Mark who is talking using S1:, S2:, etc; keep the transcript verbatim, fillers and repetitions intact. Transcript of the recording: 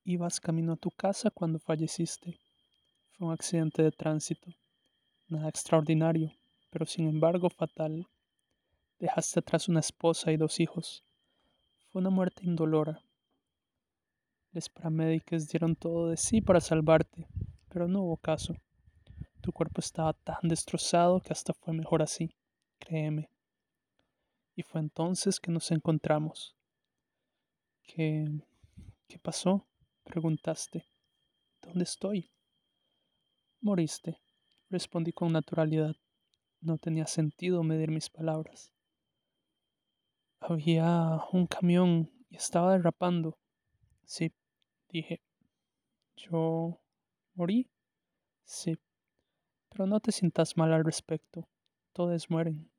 S1: Ibas camino a tu casa cuando falleciste. Fue un accidente de tránsito. Nada extraordinario, pero sin embargo fatal. Dejaste atrás una esposa y dos hijos. Fue una muerte indolora. Los paramédicos dieron todo de sí para salvarte, pero no hubo caso. Tu cuerpo estaba tan destrozado que hasta fue mejor así, créeme. Y fue entonces que nos encontramos. ¿Qué, qué pasó? Preguntaste. ¿Dónde estoy? Moriste, respondí con naturalidad. No tenía sentido medir mis palabras. Había un camión y estaba derrapando. Sí, dije. ¿Yo morí? Sí, pero no te sientas mal al respecto. Todos mueren.